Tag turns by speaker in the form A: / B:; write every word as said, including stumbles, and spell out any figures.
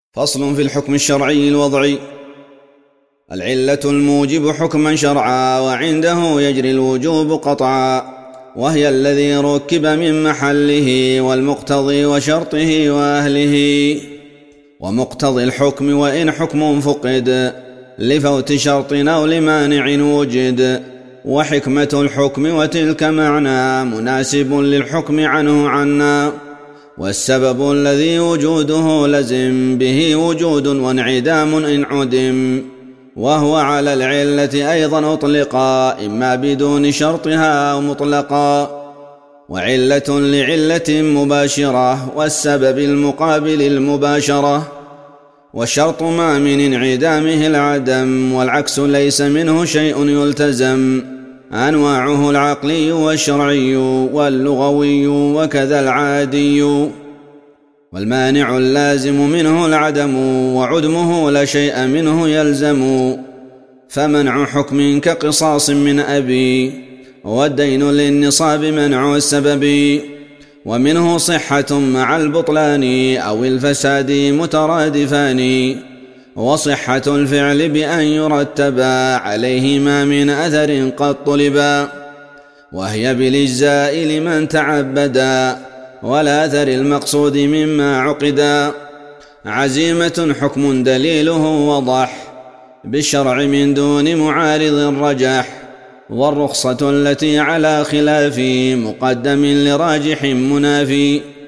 A: فصل في الحكم الشرعي الوضعي. العلة الموجب حكما شرعا وعنده يجري الوجوب قطعا، وهي الذي ركب من محله والمقتضي وشرطه وأهله. ومقتضي الحكم وإن حكم فقد لفوت شرط أو لمانع وجد، وحكمة الحكم وتلك معنى مناسب للحكم عنه عنا، والسبب الذي وجوده لزم به وجود وانعدام إن عدم، وهو على العلة أيضا أطلقا إما بدون شرطها أو مطلقا. وعلة لعلة مباشرة والسبب المقابل المباشرة، والشرط ما من انعدامه العدم، والعكس ليس منه شيء يلتزم، أنواعه العقلي والشرعي واللغوي وكذا العادي. والمانع اللازم منه العدم، وعدمه لا شيء منه يلزم، فمنع حكم كقصاص من أبي، والدين للنصاب منع السبب. ومنه صحة مع البطلان أو الفساد مترادفان، وصحة الفعل بأن يرتبا عليهما من أثر قد طلبا، وهي بالإجزاء لمن تعبدا والأثر المقصود مما عقدا. عزيمة حكم دليله وضح بالشرع من دون معارض رجح، والرخصة التي على خلاف مقدم لراجح منافي.